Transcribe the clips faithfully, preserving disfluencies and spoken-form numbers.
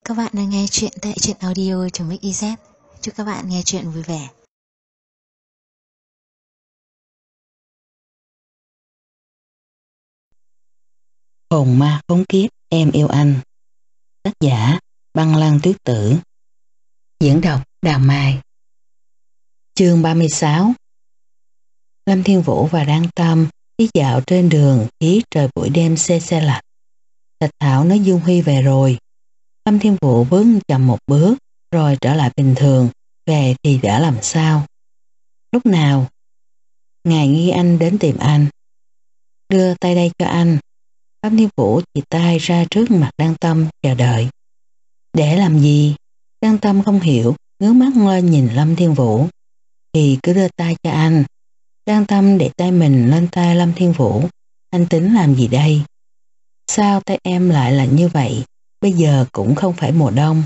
Các bạn đang nghe chuyện tại truyện audio.mix.iz. Chúc các bạn nghe chuyện vui vẻ. Hồn ma khốn kiếp em yêu anh. Tác giả Băng Lăng Tuyết Tử. Diễn đọc Đào Mai. Chương ba mươi sáu. Lâm Thiên Vũ và Đan Tâm đi dạo trên đường khí trời buổi đêm se se lạnh. Thạch Thảo nói Dung Huy về rồi. Lâm Thiên Vũ bước chậm một bước rồi trở lại bình thường. Về thì đã làm sao? Lúc nào? Ngài Nghi Anh đến tìm anh. Đưa tay đây cho anh. Lâm Thiên Vũ chỉ tay ra trước mặt Đan Tâm chờ đợi. Để làm gì? Đan Tâm không hiểu, ngước mắt lên nhìn Lâm Thiên Vũ. Thì cứ đưa tay cho anh. Đan Tâm để tay mình lên tay Lâm Thiên Vũ. Anh tính làm gì đây? Sao tay em lại là như vậy? Bây giờ cũng không phải mùa đông.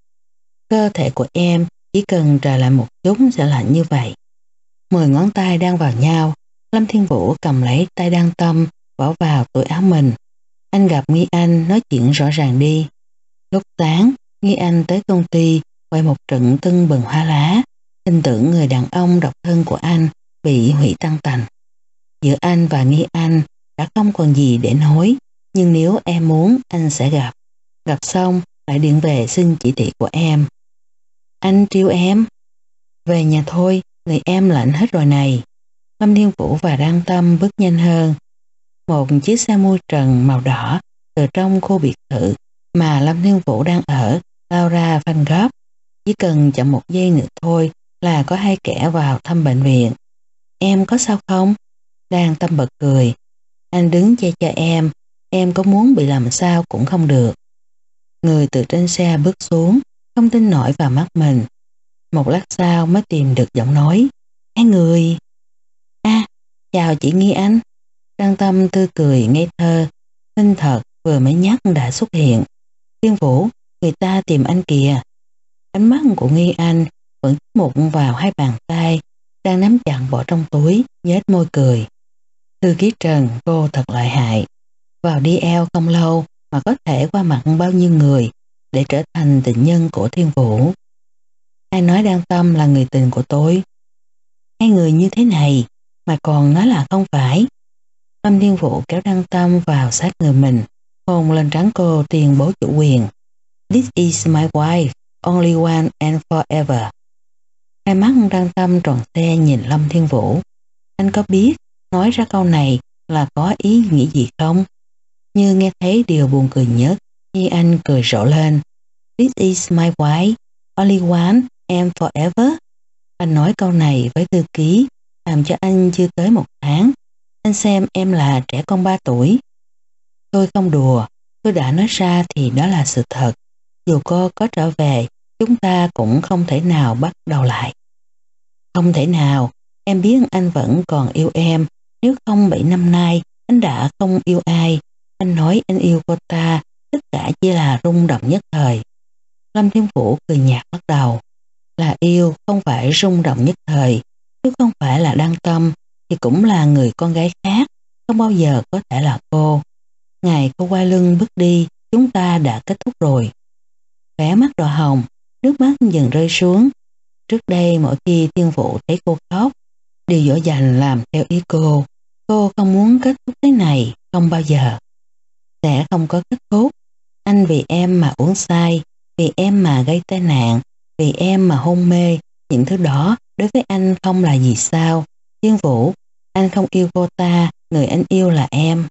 Cơ thể của em chỉ cần trở lại một chút sẽ lạnh như vậy. Mười ngón tay đang vào nhau. Lâm Thiên Vũ cầm lấy tay Đan Tâm bỏ vào túi áo mình. Anh gặp Nghi Anh, nói chuyện rõ ràng đi. Lúc sáng, Nghi Anh tới công ty quay một trận tưng bừng hoa lá. Tin tưởng người đàn ông độc thân của anh bị hủy tan tành. Giữa anh và Nghi Anh đã không còn gì để nói. Nhưng nếu em muốn, anh sẽ gặp. Gặp xong lại điện về xin chỉ thị của em. Anh trêu em. Về nhà thôi, người em lạnh hết rồi này. Lâm Thiên Vũ và Đan Tâm bước nhanh hơn. Một chiếc xe mui trần màu đỏ từ trong khu biệt thự mà Lâm Thiên Vũ đang ở lao ra phanh gấp. Chỉ cần chậm một giây nữa thôi là có hai kẻ vào thăm bệnh viện. Em có sao không? Đan Tâm bật cười. Anh đứng che cho em. Em có muốn bị làm sao cũng không được. Người từ trên xe bước xuống, không tin nổi vào mắt mình. Một lát sau mới tìm được giọng nói. Hai người. À, chào chị Nghi Anh. Đan Tâm tươi cười ngây thơ. Xinh thật, vừa mới nhắc đã xuất hiện. Thiên Vũ, người ta tìm anh kìa. Ánh mắt của Nghi Anh vẫn mụn vào hai bàn tay đang nắm chặt bỏ trong túi, nhếch môi cười. Thư ký Trần, cô thật lợi hại. Vào đi eo không lâu mà có thể qua mặt bao nhiêu người để trở thành tình nhân của Thiên Vũ. Ai nói Đan Tâm là người tình của tôi? Hai người như thế này mà còn nói là không phải. Lâm Thiên Vũ kéo Đan Tâm vào sát người mình, hôn lên trán cô tuyên bố chủ quyền. This is my wife, only one and forever. Hai mắt Đan Tâm tròn xe nhìn Lâm Thiên Vũ. Anh có biết nói ra câu này là có ý nghĩa gì không? Như nghe thấy điều buồn cười nhất, khi anh cười rộ lên. This is my wife, only one and forever. Anh nói câu này với thư ký, làm cho anh chưa tới một tháng. Anh xem em là trẻ con ba tuổi. Tôi không đùa, tôi đã nói ra thì đó là sự thật. Dù cô có trở về, chúng ta cũng không thể nào bắt đầu lại. Không thể nào, em biết anh vẫn còn yêu em. Nếu không bảy năm nay, anh đã không yêu ai. Anh nói anh yêu cô ta, tất cả chỉ là rung động nhất thời. Lâm Thiên Vũ cười nhạt bắt đầu. Là yêu, không phải rung động nhất thời. Nếu không phải là Đan Tâm, thì cũng là người con gái khác, không bao giờ có thể là cô. Ngày cô quay lưng bước đi, chúng ta đã kết thúc rồi. Khóe mắt đỏ hồng, nước mắt dần rơi xuống. Trước đây mỗi khi Thiên Vũ thấy cô khóc, đều dỗ dành làm theo ý cô. Cô không muốn kết thúc thế này, không bao giờ. Sẽ không có kết thúc. Anh vì em mà uống say, vì em mà gây tai nạn, vì em mà hôn mê. Những thứ đó đối với anh không là gì sao? Thiên Vũ, anh không yêu cô ta, người anh yêu là em.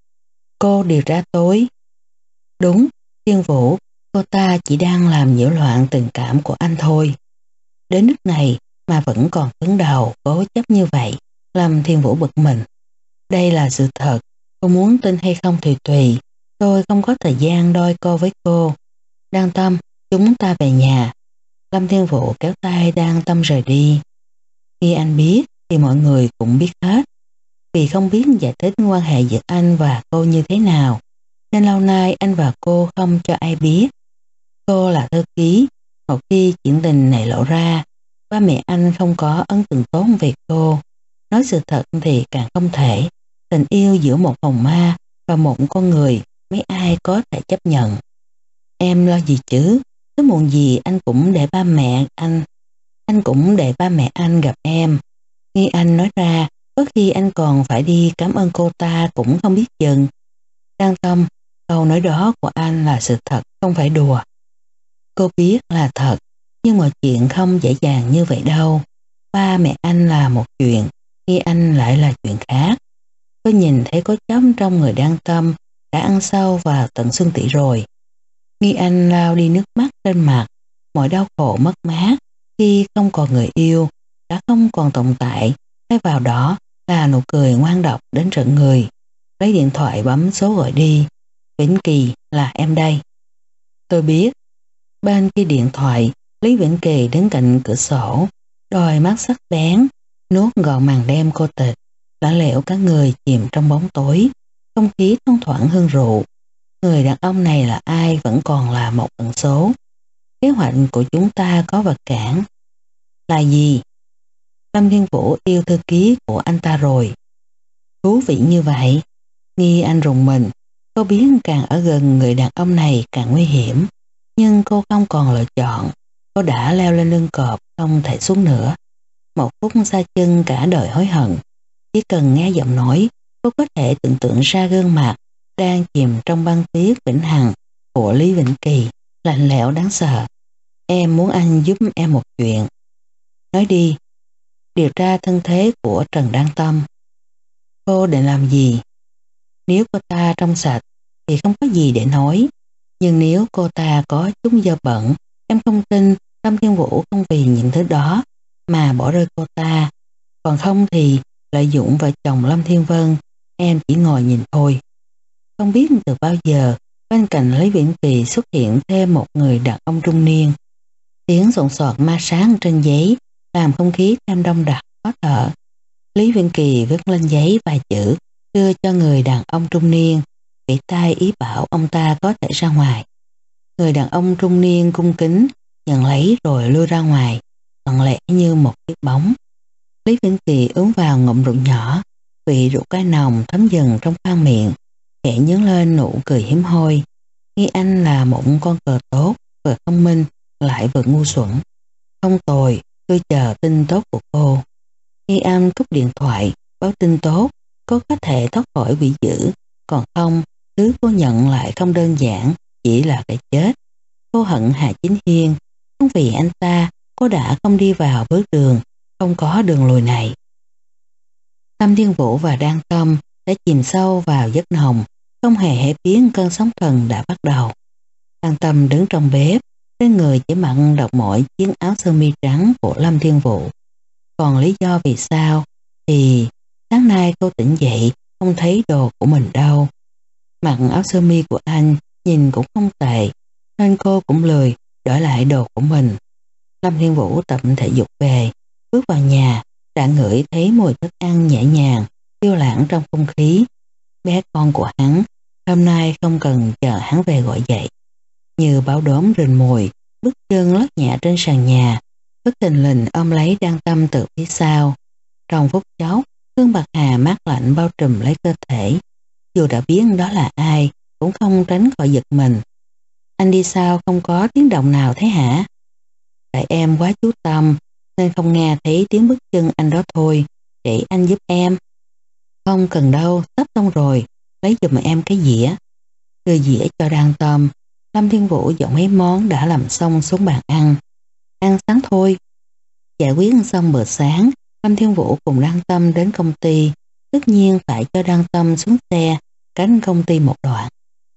Cô điều tra tối. Đúng, Thiên Vũ, cô ta chỉ đang làm nhiễu loạn tình cảm của anh thôi. Đến nước này mà vẫn còn cứng đầu, cố chấp như vậy, làm Thiên Vũ bực mình. Đây là sự thật, cô muốn tin hay không thì tùy. Tôi không có thời gian đôi co với cô. Đan Tâm, chúng ta về nhà. Lâm Thiên Vũ kéo tay Đan Tâm rời đi. Khi anh biết thì mọi người cũng biết hết. Vì không biết giải thích quan hệ giữa anh và cô như thế nào, nên lâu nay anh và cô không cho ai biết. Cô là thư ký, một khi chuyện tình này lộ ra, ba mẹ anh không có ấn tượng tốt về cô. Nói sự thật thì càng không thể. Tình yêu giữa một hồn ma và một con người, mấy ai có thể chấp nhận. Em lo gì chứ, sớm muộn gì anh cũng để ba mẹ anh, anh cũng để ba mẹ anh gặp em. Nghi Anh nói ra, có khi anh còn phải đi cảm ơn cô ta cũng không biết chừng. Đan Tâm, câu nói đó của anh là sự thật, không phải đùa. Cô biết là thật, nhưng mọi chuyện không dễ dàng như vậy đâu. Ba mẹ anh là một chuyện, Nghi Anh lại là chuyện khác. Tôi nhìn thấy có chấm trong người Đan Tâm đã ăn sâu vào tận xương tủy rồi. Nghi Anh lau đi nước mắt trên mặt, mọi đau khổ mất mát khi không còn người yêu đã không còn tồn tại, thay vào đó là nụ cười ngoan độc đến rợn người. Lấy điện thoại bấm số gọi đi. Vĩnh Kỳ, là em đây. Tôi biết. Bên kia điện thoại, Lý Vĩnh Kỳ đứng cạnh cửa sổ, đôi mắt sắc bén, nuốt gọn màn đêm cô tịch, lạnh lẽo cả người chìm trong bóng tối, không khí thoang thoảng hương rượu. Người đàn ông này là ai vẫn còn là một ẩn số. Kế hoạch của chúng ta có vật cản. Là gì? Lâm Thiên Vũ yêu thư ký của anh ta rồi. Thú vị như vậy. Nghi Anh rùng mình. Cô biết càng ở gần người đàn ông này càng nguy hiểm. Nhưng cô không còn lựa chọn. Cô đã leo lên lưng cọp, không thể xuống nữa. Một phút xa chân cả đời hối hận. Chỉ cần nghe giọng nói, cô có thể tưởng tượng ra gương mặt đang chìm trong băng tuyết vĩnh hằng của Lý Vĩnh Kỳ, lạnh lẽo đáng sợ. Em muốn anh giúp em một chuyện. Nói đi. Điều tra thân thế của Trần Đan Tâm. Cô định làm gì? Nếu cô ta trong sạch thì không có gì để nói. Nhưng nếu cô ta có chút dơ bẩn, em không tin Lâm Thiên Vũ không vì những thứ đó mà bỏ rơi cô ta. Còn không thì lợi dụng vợ chồng Lâm Thiên Vân, em chỉ ngồi nhìn thôi. Không biết từ bao giờ bên cạnh Lý Vĩnh Kỳ xuất hiện thêm một người đàn ông trung niên. Tiếng xộn xoạt ma sáng trên giấy làm không khí thêm đông đặc, khó thở. Lý Vĩnh Kỳ viết lên giấy vài chữ đưa cho người đàn ông trung niên, vẫy tay ý bảo ông ta có thể ra ngoài. Người đàn ông trung niên cung kính nhận lấy rồi lui ra ngoài, lặng lẽ như một chiếc bóng. Lý Vĩnh Kỳ uống vào ngụm rượu nhỏ, vị rượu cái nồng thấm dần trong khoang miệng, khẽ nhướng lên nụ cười hiếm hoi. Nghi Anh là một con cờ tốt, vừa thông minh lại vừa ngu xuẩn. Không tồi, tôi chờ tin tốt của cô. Nghi Anh cúp điện thoại, báo tin tốt, cô có thể thoát khỏi quỷ dữ, còn không, thứ cô nhận lại không đơn giản, chỉ là cái chết. Cô hận Hà Chính Hiên, không vì anh ta, cô đã không đi vào bước đường, không có đường lùi này. Lâm Thiên Vũ và Đan Tâm đã chìm sâu vào giấc nồng, không hề hề biến cơn sóng thần đã bắt đầu. Đan Tâm đứng trong bếp, trên người chỉ mặc độc mỗi chiếc áo sơ mi trắng của Lâm Thiên Vũ. Còn lý do vì sao thì sáng nay cô tỉnh dậy không thấy đồ của mình đâu. Mặc áo sơ mi của anh nhìn cũng không tệ, nên cô cũng lười đổi lại đồ của mình. Lâm Thiên Vũ tập thể dục về, bước vào nhà, đã ngửi thấy mùi thức ăn nhẹ nhàng, phiêu lãng trong không khí. Bé con của hắn, hôm nay không cần chờ hắn về gọi dậy. Như báo đốm rình mùi, bước chân lót nhẹ trên sàn nhà, bất thình lình ôm lấy Đan Tâm từ phía sau. Trong phút chốc, Hương Bạc Hà mát lạnh bao trùm lấy cơ thể. Dù đã biết đó là ai, cũng không tránh khỏi giật mình. Anh đi sao không có tiếng động nào thế hả? Tại em quá chú tâm, nên không nghe thấy tiếng bước chân anh đó thôi, để anh giúp em. Không cần đâu, sắp xong rồi, lấy giùm em cái dĩa. Đưa dĩa cho Đan Tâm, Lâm Thiên Vũ dọn mấy món đã làm xong xuống bàn ăn. Ăn sáng thôi. Giải quyết xong bữa sáng, Lâm Thiên Vũ cùng Đan Tâm đến công ty, tất nhiên phải cho Đan Tâm xuống xe, cánh công ty một đoạn.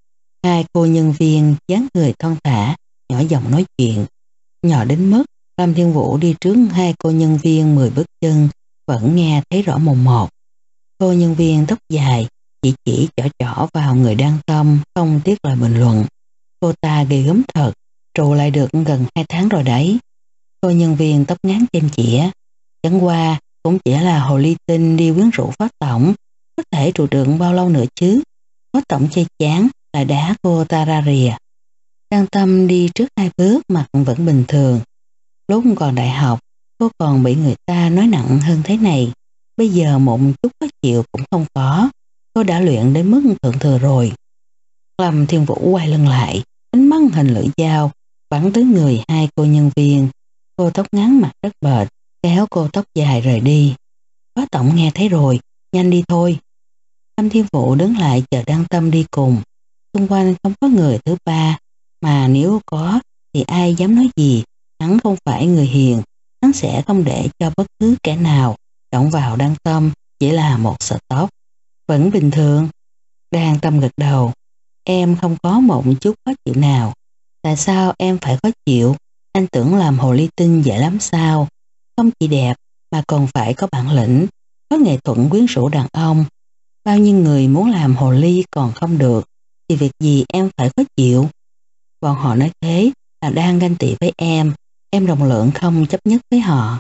Hai cô nhân viên dáng người thon thả, nhỏ giọng nói chuyện. Nhỏ đến mức Lâm Thiên Vũ đi trước hai cô nhân viên mười bước chân, vẫn nghe thấy rõ mồn một. Cô nhân viên tóc dài, chỉ chỉ chỏ chỏ vào người Đan Tâm, không tiếc lời bình luận. Cô ta ghê gớm thật, trụ lại được gần hai tháng rồi đấy. Cô nhân viên tóc ngắn trên chĩa, chẳng qua cũng chỉ là hồ ly tinh đi quyến rũ phó tổng, có thể trụ được bao lâu nữa chứ. Phó tổng chơi chán là đá cô ta ra rìa. Đan Tâm đi trước hai bước, mặt vẫn bình thường. Lúc còn đại học, cô còn bị người ta nói nặng hơn thế này. Bây giờ một chút khó chịu cũng không có. Cô đã luyện đến mức thượng thừa rồi. Lâm Thiên Vũ quay lưng lại, ánh mắt hình lưỡi dao bắn tới người hai cô nhân viên. Cô tóc ngắn mặt rất bệt, kéo cô tóc dài rời đi. Phó tổng nghe thấy rồi, nhanh đi thôi. Lâm Thiên Vũ đứng lại chờ Đăng Tâm đi cùng. Xung quanh không có người thứ ba, mà nếu có thì ai dám nói gì, hắn không phải người hiền, hắn sẽ không để cho bất cứ kẻ nào động vào Đăng Tâm, chỉ là một sợi tóc. Vẫn bình thường. Đăng Tâm gật đầu. Em không có một chút khó chịu nào. Tại sao em phải khó chịu? Anh tưởng làm hồ ly tinh dễ lắm sao? Không chỉ đẹp mà còn phải có bản lĩnh, có nghệ thuật quyến rũ đàn ông. Bao nhiêu người muốn làm hồ ly còn không được, thì việc gì em phải khó chịu? Bọn họ nói thế là đang ganh tị với em, em rộng lượng không chấp nhất với họ.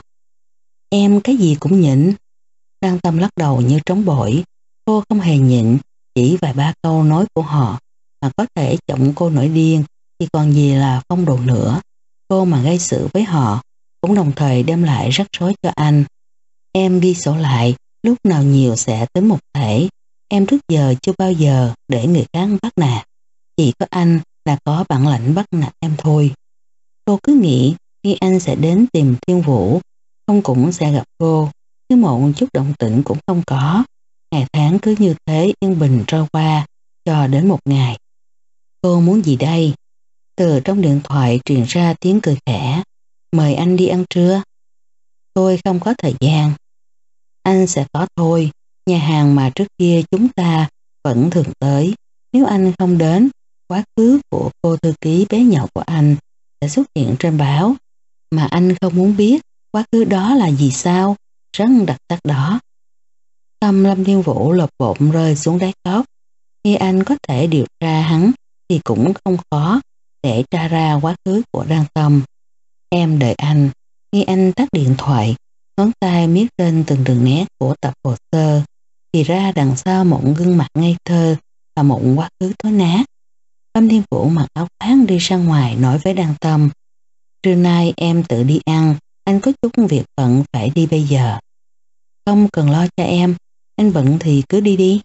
Em cái gì cũng nhịn. Đăng Tâm lắc đầu như trống bỏi. Cô không hề nhịn, chỉ vài ba câu nói của họ mà có thể chọc cô nổi điên, thì còn gì là phong độ nữa. Cô mà gây sự với họ cũng đồng thời đem lại rắc rối cho anh. Em ghi sổ lại, lúc nào nhiều sẽ tính một thể. Em trước giờ chưa bao giờ để người khác bắt nạt. Chỉ có anh là có bản lãnh bắt nạt em thôi. Cô cứ nghĩ khi anh sẽ đến tìm Thiên Vũ, không cũng sẽ gặp cô, chứ một chút động tĩnh cũng không có. Ngày tháng cứ như thế yên bình trôi qua, cho đến một ngày. Cô muốn gì đây? Từ trong điện thoại truyền ra tiếng cười khẽ. Mời anh đi ăn trưa. Tôi không có thời gian. Anh sẽ có thôi. Nhà hàng mà trước kia chúng ta vẫn thường tới. Nếu anh không đến, quá khứ của cô thư ký bé nhỏ của anh sẽ xuất hiện trên báo. Mà anh không muốn biết quá khứ đó là gì sao? Rất đặc sắc đó. Tâm Lâm Thiên Vũ lột bộn rơi xuống đáy cốc. Khi anh có thể điều tra hắn thì cũng không khó để tra ra quá khứ của Đăng Tâm. Em đợi anh. Khi anh tắt điện thoại, ngón tay miết lên từng đường nét của tập hồ sơ, thì ra đằng sau một gương mặt ngây thơ là một quá khứ thối nát. Lâm Thiên Vũ mặc áo khoác đi ra ngoài nói với Đăng Tâm. Trưa nay em tự đi ăn, anh có chút việc bận phải đi bây giờ. Không cần lo cho em, anh bận thì cứ đi đi.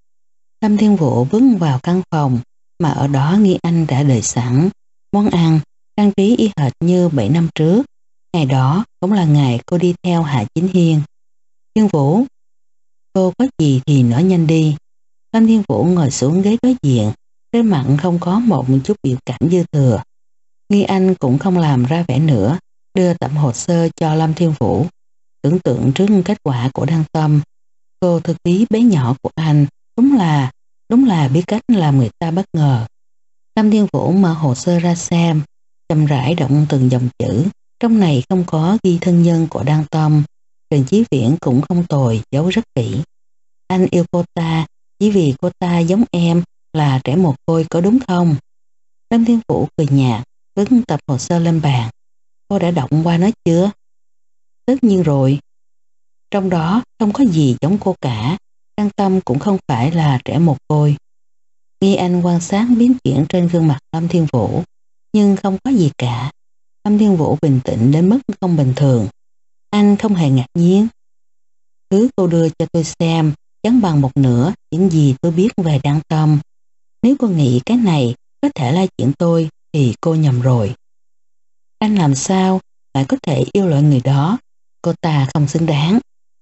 Lâm Thiên Vũ bước vào căn phòng, mà ở đó Nghi Anh đã đợi sẵn. Món ăn, trang trí y hệt như bảy năm trước. Ngày đó cũng là ngày cô đi theo Hạ Chính Hiên. Thiên Vũ, cô có gì thì nói nhanh đi. Lâm Thiên Vũ ngồi xuống ghế đối diện, trên mặt không có một chút biểu cảm dư thừa. Nghi Anh cũng không làm ra vẻ nữa, đưa tập hồ sơ cho Lâm Thiên Vũ. Tưởng tượng trước kết quả của Đăng Tâm, cô thư ký bé nhỏ của anh đúng là đúng là biết cách làm người ta bất ngờ. Lâm Thiên Vũ mở hồ sơ ra xem, chậm rãi động từng dòng chữ. Trong này không có ghi thân nhân của Đăng Tâm. Trần Chí Viễn cũng không tồi, giấu rất kỹ. Anh yêu cô ta chỉ vì cô ta giống em, là trẻ mồ côi có đúng không? Lâm Thiên Vũ cười nhạt, vứt tập hồ sơ lên bàn. Cô đã đọc qua nó chưa? Tất nhiên rồi. Trong đó không có gì giống cô cả. Đăng Tâm cũng không phải là trẻ mồ côi. Nghi Anh quan sát biến chuyển trên gương mặt Lâm Thiên Vũ, nhưng không có gì cả. Lâm Thiên Vũ bình tĩnh đến mức không bình thường. Anh không hề ngạc nhiên. Thứ cô đưa cho tôi xem chẳng bằng một nửa những gì tôi biết về Đăng Tâm. Nếu cô nghĩ cái này có thể là chuyện tôi thì cô nhầm rồi. Anh làm sao lại có thể yêu loại người đó? Cô ta không xứng đáng.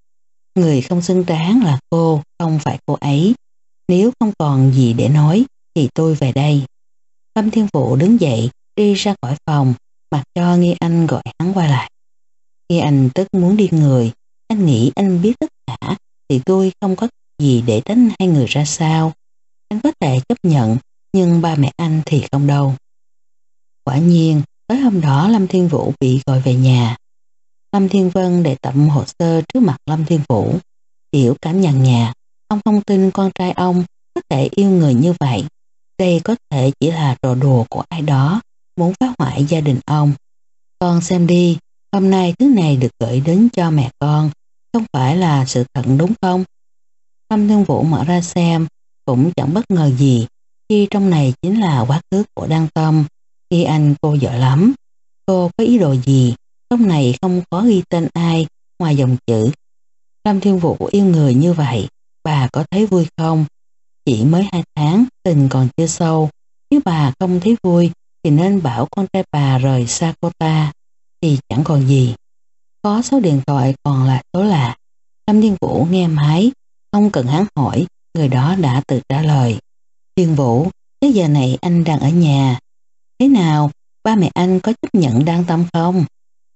Người không xứng đáng là cô, không phải cô ấy. Nếu không còn gì để nói thì tôi về đây. Lâm Thiên Vũ đứng dậy đi ra khỏi phòng, mặc cho Nghi Anh gọi hắn qua lại. Nghi Anh tức muốn đi người. Anh nghĩ anh biết tất cả thì tôi không có gì để tránh hai người ra sao. Anh có thể chấp nhận, nhưng ba mẹ anh thì không đâu. Quả nhiên tối hôm đó Lâm Thiên Vũ bị gọi về nhà. Lâm Thiên Vân để tập hồ sơ trước mặt Lâm Thiên Vũ. Tiểu cảm nhàn nhạt, ông không tin con trai ông có thể yêu người như vậy. Đây có thể chỉ là trò đùa của ai đó muốn phá hoại gia đình ông. Con xem đi, hôm nay thứ này được gửi đến cho mẹ con, không phải là sự thật đúng không? Lâm Thiên Vũ mở ra xem, cũng chẳng bất ngờ gì, khi trong này chính là quá khứ của Đăng Tâm. Khi anh cô giỏi lắm. Cô có ý đồ gì? Trong này không có ghi tên ai ngoài dòng chữ. Lâm Thiên Vũ yêu người như vậy, bà có thấy vui không? Chỉ mới hai tháng, tình còn chưa sâu, Nếu bà không thấy vui thì nên bảo con trai bà rời xa cô ta, thì chẳng còn gì. Có số điện thoại còn là số lạ. Lâm Thiên Vũ nghe máy, không cần hắn hỏi, người đó đã tự trả lời. Thiên Vũ, tới giờ này anh đang ở nhà. Thế nào, ba mẹ anh có chấp nhận Đan Tâm không?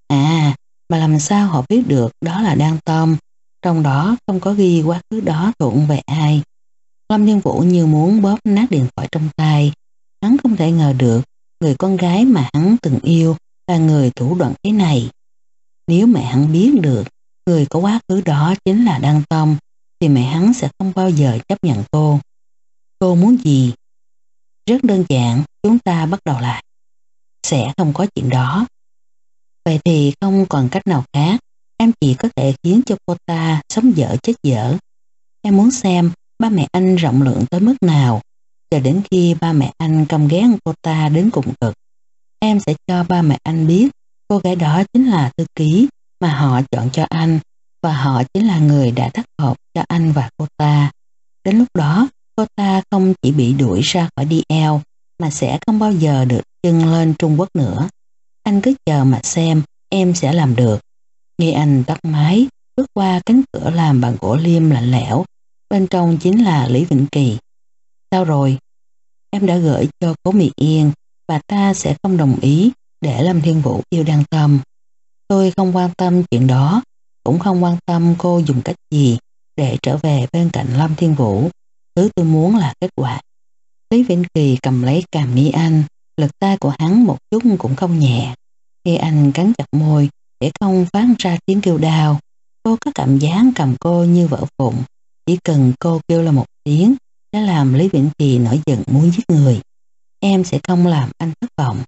À, mà làm sao họ biết được đó là Đan Tâm, trong đó không có ghi quá khứ đó thuận về ai. Lâm Thiên Vũ như muốn bóp nát điện thoại trong tay. Hắn không thể ngờ được người con gái mà hắn từng yêu là người thủ đoạn thế này. Nếu mẹ hắn biết được người có quá khứ đó chính là Đan Tâm, thì mẹ hắn sẽ không bao giờ chấp nhận cô. Cô muốn gì? Rất đơn giản, chúng ta bắt đầu lại. Sẽ không có chuyện đó. Vậy thì không còn cách nào khác, em chỉ có thể khiến cho cô ta sống dở chết dở. Em muốn xem ba mẹ anh rộng lượng tới mức nào, cho đến khi ba mẹ anh căm ghét cô ta đến cùng cực. Em sẽ cho ba mẹ anh biết cô gái đó chính là thư ký mà họ chọn cho anh, và họ chính là người đã tác hợp cho anh và cô ta. Đến lúc đó, cô ta không chỉ bị đuổi ra khỏi đê lờ, mà sẽ không bao giờ được chân lên Trung Quốc nữa. Anh cứ chờ mà xem, em sẽ làm được. Nghe anh tắt máy, bước qua cánh cửa làm bằng gỗ liêm lạnh lẽo. Bên trong chính là Lý Vĩnh Kỳ. Sao rồi? Em đã gửi cho Cố Mỹ Yên, bà ta sẽ không đồng ý để Lâm Thiên Vũ yêu Đan Tâm. Tôi không quan tâm chuyện đó, cũng không quan tâm cô dùng cách gì để trở về bên cạnh Lâm Thiên Vũ. Thứ tôi muốn là kết quả. Lý Vĩnh Kỳ cầm lấy cằm Nghi Anh, lực tay của hắn một chút cũng không nhẹ. Nghi Anh cắn chặt môi để không phát ra tiếng kêu đau. Cô có cảm giác cầm cô như vỡ vụn. Chỉ cần cô kêu là một tiếng đã làm Lý Vĩnh Kỳ nổi giận muốn giết người. Em sẽ không làm anh thất vọng.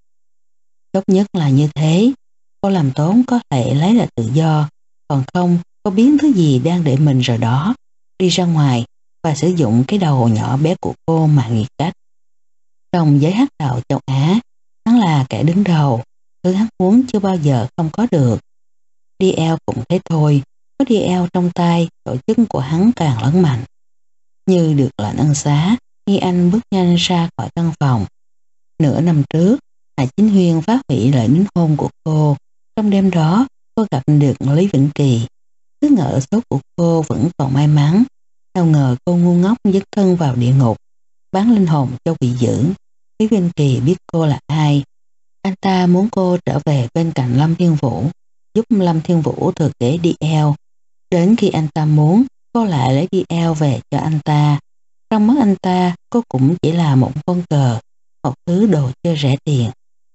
Tốt nhất là như thế. Cô làm tốn có thể lấy lại tự do, còn không cô biến thứ gì đang để mình rồi đó đi ra ngoài và sử dụng cái đầu nhỏ bé của cô mà nghiệt cách. Trong giới hát đạo châu Á, hắn là kẻ đứng đầu, thứ hắn muốn chưa bao giờ không có được. đê lờ cũng thế thôi, có đê lờ trong tay, tổ chức của hắn càng lớn mạnh. Như được lệnh ân xá, Nghi Anh bước nhanh ra khỏi căn phòng. Nửa năm trước, Hạ Chính Huyên phá hủy lời đính hôn của cô. Trong đêm đó, cô gặp được Lý Vĩnh Kỳ. Cứ ngỡ số của cô vẫn còn may mắn. Sao ngờ cô ngu ngốc dấn thân vào địa ngục, bán linh hồn cho quỷ dữ. Lý Vĩnh Kỳ biết cô là ai. Anh ta muốn cô trở về bên cạnh Lâm Thiên Vũ, giúp Lâm Thiên Vũ thừa kế đê lờ. Đến khi anh ta muốn, cô lại lấy đê lờ về cho anh ta. Trong mắt anh ta, cô cũng chỉ là một con cờ, một thứ đồ chơi rẻ tiền.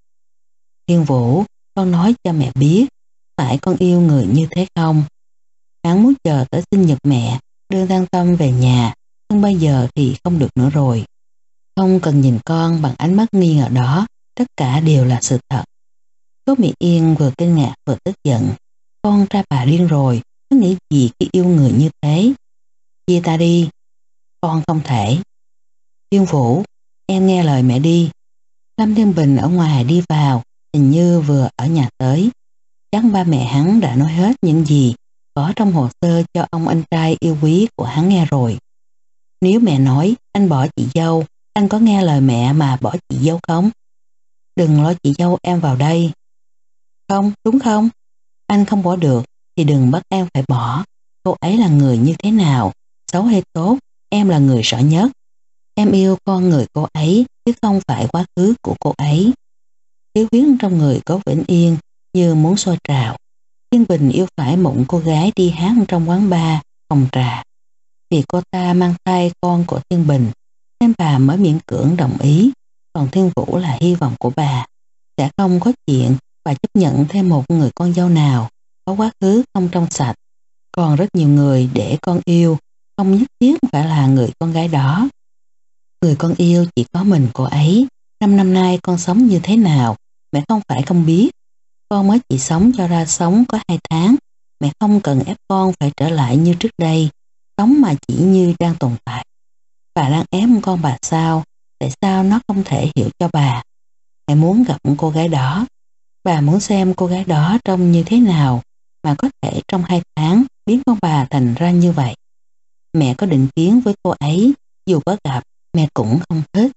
Thiên Vũ, con nói cho mẹ biết, phải con yêu người như thế không? Hắn muốn chờ tới sinh nhật mẹ, đưa Đan Tâm về nhà, nhưng bây giờ thì không được nữa rồi. Không cần nhìn con bằng ánh mắt nghi ngờ đó, tất cả đều là sự thật. Cố Mỹ Yên vừa kinh ngạc vừa tức giận. Con trai bà điên rồi, nó nghĩ gì khi yêu người như thế? Chia ta đi. Con không thể. Thiên Vũ, em nghe lời mẹ đi. Lâm Thiên Bình ở ngoài đi vào, hình như vừa ở nhà tới. Chắc ba mẹ hắn đã nói hết những gì có trong hồ sơ cho ông anh trai yêu quý của hắn nghe rồi. Nếu mẹ nói anh bỏ chị dâu, anh có nghe lời mẹ mà bỏ chị dâu không? Đừng lo chị dâu em vào đây. Không, đúng không? Anh không bỏ được thì đừng bắt em phải bỏ. Cô ấy là người như thế nào, xấu hay tốt, em là người rõ nhất. Em yêu con người cô ấy chứ không phải quá khứ của cô ấy. Khí huyết trong người Cố Vĩnh Yên như muốn sôi trào. Thiên Bình yêu phải một cô gái đi hát trong quán bar, phòng trà. Vì cô ta mang thai con của Thiên Bình nên bà mới miễn cưỡng đồng ý. Còn Thiên Vũ là hy vọng của bà. Sẽ không có chuyện bà chấp nhận thêm một người con dâu nào có quá khứ không trong sạch. Còn rất nhiều người để con yêu, không nhất thiết phải là người con gái đó. Người con yêu chỉ có mình cô ấy. Năm năm nay con sống như thế nào, mẹ không phải không biết. Con mới chỉ sống cho ra sống có hai tháng. Mẹ không cần ép con phải trở lại như trước đây, sống mà chỉ như đang tồn tại. Bà đang ép con bà sao? Tại sao nó không thể hiểu cho bà? Mẹ muốn gặp cô gái đó. Bà muốn xem cô gái đó trông như thế nào mà có thể trong hai tháng biến con bà thành ra như vậy. Mẹ có định kiến với cô ấy, dù có gặp, mẹ cũng không thích.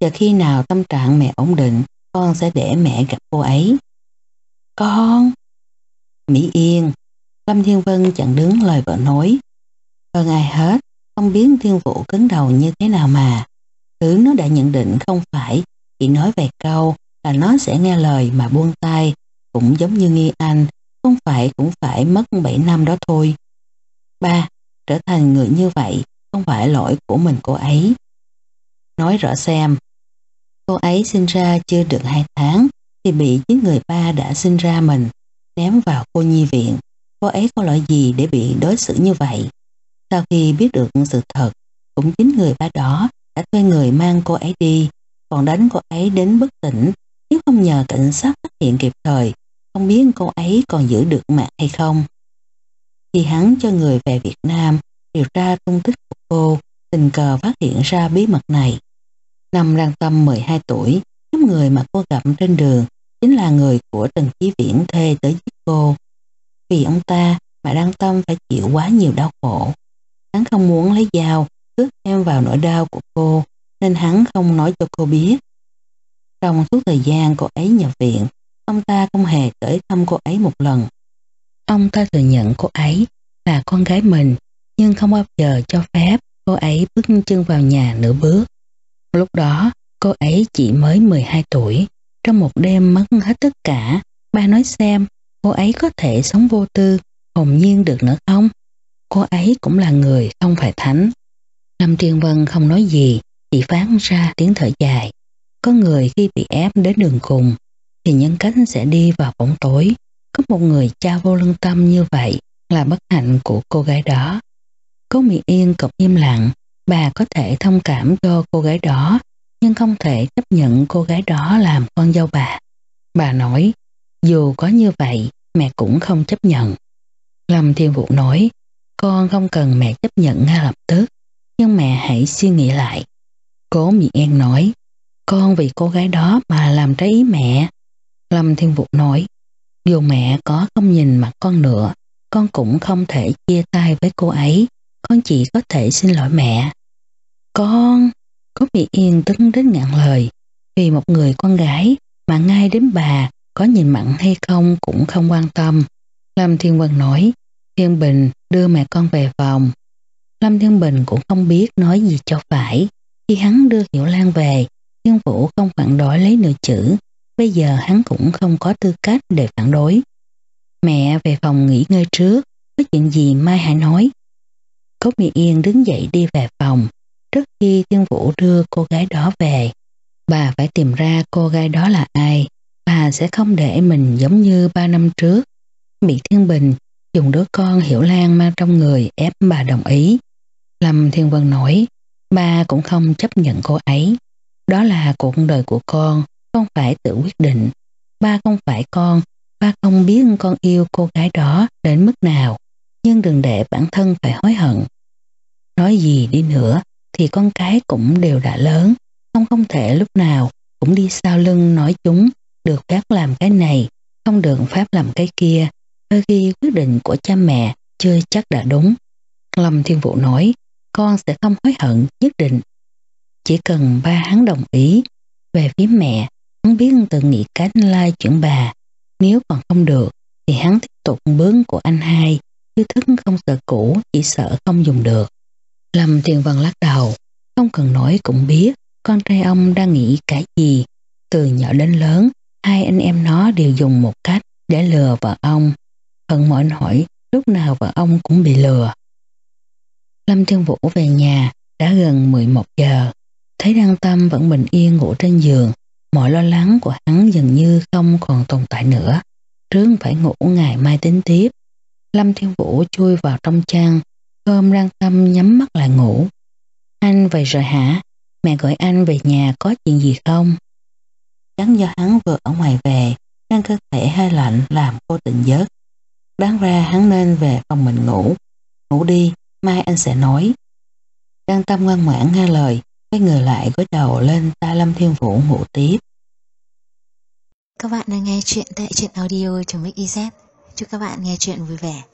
Chờ khi nào tâm trạng mẹ ổn định, con sẽ để mẹ gặp cô ấy. Con! Mỹ Yên! Lâm Thiên Vân chặn đứng lời vợ nói. Hơn ai hết, không biết Thiên Vũ cứng đầu như thế nào mà. Thứ nó đã nhận định không phải chỉ nói vài câu là nó sẽ nghe lời mà buông tay, cũng giống như Nghi Anh, không phải cũng phải mất bảy năm đó thôi. Ba, trở thành người như vậy không phải lỗi của mình cô ấy. Nói rõ xem. Cô ấy sinh ra chưa được hai tháng thì bị chính người ba đã sinh ra mình ném vào cô nhi viện. Cô ấy có lỗi gì để bị đối xử như vậy? Sau khi biết được sự thật, cũng chính người ba đó đã thuê người mang cô ấy đi, còn đánh cô ấy đến bất tỉnh. Nếu không nhờ cảnh sát phát hiện kịp thời, không biết cô ấy còn giữ được mạng hay không. Khi hắn cho người về Việt Nam điều tra tung tích của cô, tình cờ phát hiện ra bí mật này. Năm Đăng Tâm mười hai tuổi, nhóm người mà cô gặp trên đường chính là người của Trần Chí Viễn thuê tới giết cô. Vì ông ta mà Đăng Tâm phải chịu quá nhiều đau khổ. Hắn không muốn lấy dao cướp thêm vào nỗi đau của cô, nên hắn không nói cho cô biết. Trong suốt thời gian cô ấy nhập viện, ông ta không hề tới thăm cô ấy một lần. Ông ta thừa nhận cô ấy là con gái mình, nhưng không bao giờ cho phép cô ấy bước chân vào nhà nửa bước. Lúc đó, cô ấy chỉ mới mười hai tuổi. Trong một đêm mất hết tất cả, ba nói xem, cô ấy có thể sống vô tư, hồn nhiên được nữa không? Cô ấy cũng là người, không phải thánh. Lâm Thiên Vân không nói gì, chỉ phát ra tiếng thở dài. Có người khi bị ép đến đường cùng, thì nhân cách sẽ đi vào bóng tối. Có một người cha vô lương tâm như vậy là bất hạnh của cô gái đó. Cố Mỹ Yên cụp im lặng. Bà có thể thông cảm cho cô gái đó, nhưng không thể chấp nhận cô gái đó làm con dâu bà. Bà nói, dù có như vậy, mẹ cũng không chấp nhận. Lâm Thiên Vũ nói, con không cần mẹ chấp nhận ngay lập tức, nhưng mẹ hãy suy nghĩ lại. Cố Mỹ Yên nói, con vì cô gái đó mà làm trái ý mẹ. Lâm Thiên Vũ nói, dù mẹ có không nhìn mặt con nữa, con cũng không thể chia tay với cô ấy. Con chỉ có thể xin lỗi mẹ. Con, Cố Mỹ Yên tức đến ngạn lời, vì một người con gái mà ngay đến bà có nhìn mặn hay không cũng không quan tâm. Lâm Thiên Vân nói, Thiên Bình đưa mẹ con về phòng. Lâm Thiên Bình cũng không biết nói gì cho phải. Khi hắn đưa Hiểu Lan về, Thiên Vũ không phản đối lấy nửa chữ. Bây giờ hắn cũng không có tư cách để phản đối. Mẹ về phòng nghỉ ngơi trước, có chuyện gì mai hãy nói. Cố Mỹ Yên đứng dậy đi về phòng. Trước khi Thiên Vũ đưa cô gái đó về, bà phải tìm ra cô gái đó là ai. Bà sẽ không để mình giống như ba năm trước bị Thiên Bình dùng đứa con Hiểu Lan mang trong người ép bà đồng ý. Lâm Thiên Vân nói, ba cũng không chấp nhận cô ấy. Đó là cuộc đời của con, không phải tự quyết định. Ba không phải con, ba không biết con yêu cô gái đó đến mức nào, nhưng đừng để bản thân phải hối hận. Nói gì đi nữa thì con cái cũng đều đã lớn, không không thể lúc nào cũng đi sau lưng nói chúng được phép làm cái này, không được phép làm cái kia, đôi khi quyết định của cha mẹ chưa chắc đã đúng. Lâm Thiên Vũ nói, con sẽ không hối hận nhất định. Chỉ cần ba hắn đồng ý. Về phía mẹ, hắn biết tự nghĩ cách lai chuyển bà. Nếu còn không được thì hắn tiếp tục bước của anh hai, chứ thức không sợ cũ, chỉ sợ không dùng được. Lâm Thiên Vân lắc đầu, không cần nói cũng biết con trai ông đang nghĩ cái gì. Từ nhỏ đến lớn, hai anh em nó đều dùng một cách để lừa vợ ông. Hận mỏi hỏi lúc nào vợ ông cũng bị lừa. Lâm Thiên Vũ về nhà đã gần mười một giờ, thấy Đăng Tâm vẫn bình yên ngủ trên giường. Mọi lo lắng của hắn dường như không còn tồn tại nữa. Trước phải ngủ ngày mai tính tiếp. Lâm Thiên Vũ chui vào trong chăn, ôm Đăng Tâm nhắm mắt lại ngủ. Anh về rồi hả? Mẹ gọi anh về nhà có chuyện gì không? Chắc do hắn vừa ở ngoài về nên cơ thể hơi lạnh làm cô tỉnh giấc. Đáng ra hắn nên về phòng mình ngủ. Ngủ đi, mai anh sẽ nói. Đăng Tâm ngoan ngoãn nghe lời, quay người lại gối đầu lên tai Lâm Thiên Vũ ngủ tiếp. Các bạn đang nghe chuyện tại truyện audio.mixyz. Chúc các bạn nghe chuyện vui vẻ.